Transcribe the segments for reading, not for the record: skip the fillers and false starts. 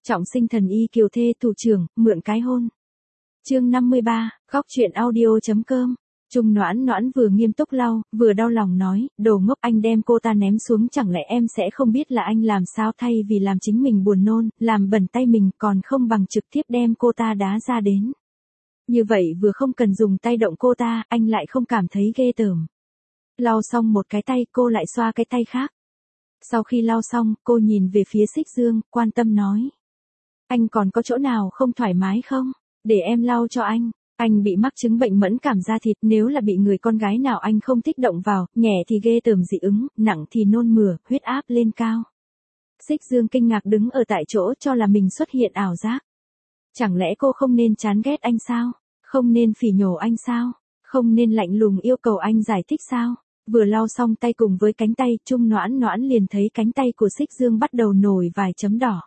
Trọng sinh thần y kiều thê thủ trưởng, mượn cái hôn. Chương 53, góc truyện audio.com. Trung Noãn Noãn vừa nghiêm túc lau, vừa đau lòng nói, đồ ngốc, anh đem cô ta ném xuống chẳng lẽ em sẽ không biết là anh làm sao, thay vì làm chính mình buồn nôn, làm bẩn tay mình, còn không bằng trực tiếp đem cô ta đá ra đến. Như vậy vừa không cần dùng tay động cô ta, anh lại không cảm thấy ghê tởm. Lau xong một cái tay, cô lại xoa cái tay khác. Sau khi lau xong, cô nhìn về phía Xích Dương, quan tâm nói. Anh còn có chỗ nào không thoải mái không? Để em lau cho anh. Anh bị mắc chứng bệnh mẫn cảm da thịt, nếu là bị người con gái nào anh không thích động vào, nhẹ thì ghê tởm dị ứng, nặng thì nôn mửa, huyết áp lên cao. Xích Dương kinh ngạc đứng ở tại chỗ, cho là mình xuất hiện ảo giác. Chẳng lẽ cô không nên chán ghét anh sao? Không nên phỉ nhổ anh sao? Không nên lạnh lùng yêu cầu anh giải thích sao? Vừa lau xong tay cùng với cánh tay, Trung Noãn Noãn liền thấy cánh tay của Xích Dương bắt đầu nổi vài chấm đỏ.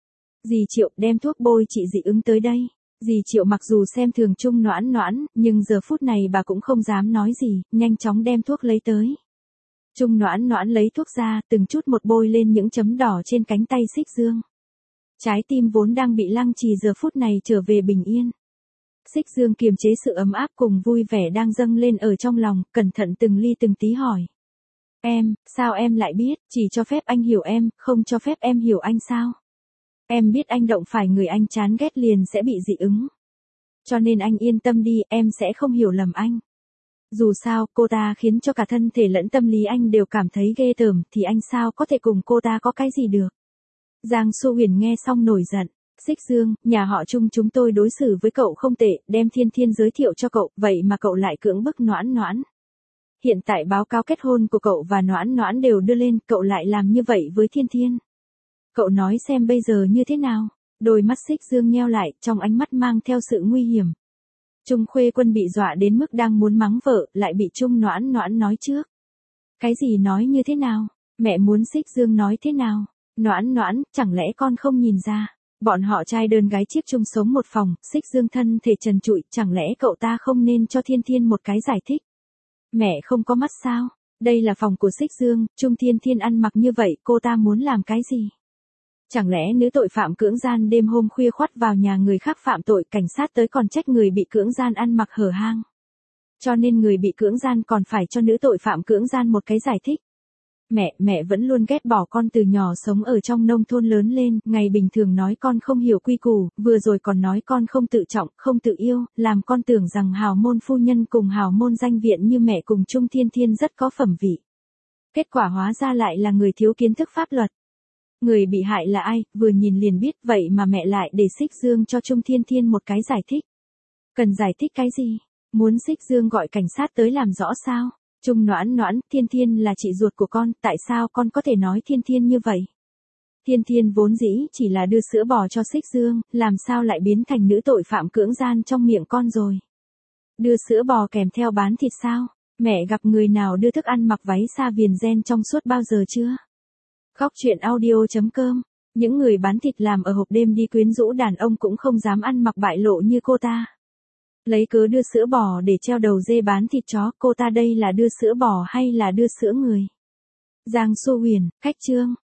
Dì Triệu đem thuốc bôi trị dị ứng tới đây. Dì Triệu mặc dù xem thường Trung Noãn Noãn, nhưng giờ phút này bà cũng không dám nói gì, nhanh chóng đem thuốc lấy tới. Trung Noãn Noãn lấy thuốc ra, từng chút một bôi lên những chấm đỏ trên cánh tay Xích Dương. Trái tim vốn đang bị lăng trì giờ phút này trở về bình yên. Xích Dương kiềm chế sự ấm áp cùng vui vẻ đang dâng lên ở trong lòng, cẩn thận từng ly từng tí hỏi. Em, sao em lại biết, chỉ cho phép anh hiểu em, không cho phép em hiểu anh sao? Em biết anh động phải người anh chán ghét liền sẽ bị dị ứng. Cho nên anh yên tâm đi, em sẽ không hiểu lầm anh. Dù sao, cô ta khiến cho cả thân thể lẫn tâm lý anh đều cảm thấy ghê tởm, thì anh sao có thể cùng cô ta có cái gì được. Giang Xu Huyền nghe xong nổi giận. Xích Dương, nhà họ Trung chúng tôi đối xử với cậu không tệ, đem Thiên Thiên giới thiệu cho cậu, vậy mà cậu lại cưỡng bức Noãn Noãn. Hiện tại báo cáo kết hôn của cậu và Noãn Noãn đều đưa lên, cậu lại làm như vậy với Thiên Thiên. Cậu nói xem bây giờ như thế nào? Đôi mắt Xích Dương nheo lại, trong ánh mắt mang theo sự nguy hiểm. Trung Khuê Quân bị dọa đến mức đang muốn mắng vợ, lại bị Trung Noãn Noãn nói trước. Cái gì nói như thế nào? Mẹ muốn Xích Dương nói thế nào? Noãn Noãn, chẳng lẽ con không nhìn ra? Bọn họ trai đơn gái chiếc chung sống một phòng, Xích Dương thân thể trần trụi, chẳng lẽ cậu ta không nên cho Thiên Thiên một cái giải thích? Mẹ không có mắt sao? Đây là phòng của Xích Dương, Trung Thiên Thiên ăn mặc như vậy, cô ta muốn làm cái gì? Chẳng lẽ nữ tội phạm cưỡng gian đêm hôm khuya khoắt vào nhà người khác phạm tội, cảnh sát tới còn trách người bị cưỡng gian ăn mặc hở hang? Cho nên người bị cưỡng gian còn phải cho nữ tội phạm cưỡng gian một cái giải thích. Mẹ vẫn luôn ghét bỏ con, từ nhỏ sống ở trong nông thôn lớn lên, ngày bình thường nói con không hiểu quy củ, vừa rồi còn nói con không tự trọng, không tự yêu, làm con tưởng rằng hào môn phu nhân cùng hào môn danh viện như mẹ cùng Trung Thiên Thiên rất có phẩm vị. Kết quả hóa ra lại là người thiếu kiến thức pháp luật. Người bị hại là ai, vừa nhìn liền biết, vậy mà mẹ lại để Xích Dương cho Trung Thiên Thiên một cái giải thích. Cần giải thích cái gì? Muốn Xích Dương gọi cảnh sát tới làm rõ sao? Trung Noãn Noãn, Thiên Thiên là chị ruột của con, tại sao con có thể nói Thiên Thiên như vậy? Thiên Thiên vốn dĩ chỉ là đưa sữa bò cho Xích Dương, làm sao lại biến thành nữ tội phạm cưỡng gian trong miệng con rồi? Đưa sữa bò kèm theo bán thịt sao? Mẹ gặp người nào đưa thức ăn mặc váy xa viền ren trong suốt bao giờ chưa? Góc truyện audio.com. Những người bán thịt làm ở hộp đêm đi quyến rũ đàn ông cũng không dám ăn mặc bại lộ như cô ta. Lấy cớ đưa sữa bò để treo đầu dê bán thịt chó, cô ta đây là đưa sữa bò hay là đưa sữa người? Giang Xu Huyền, khách trương.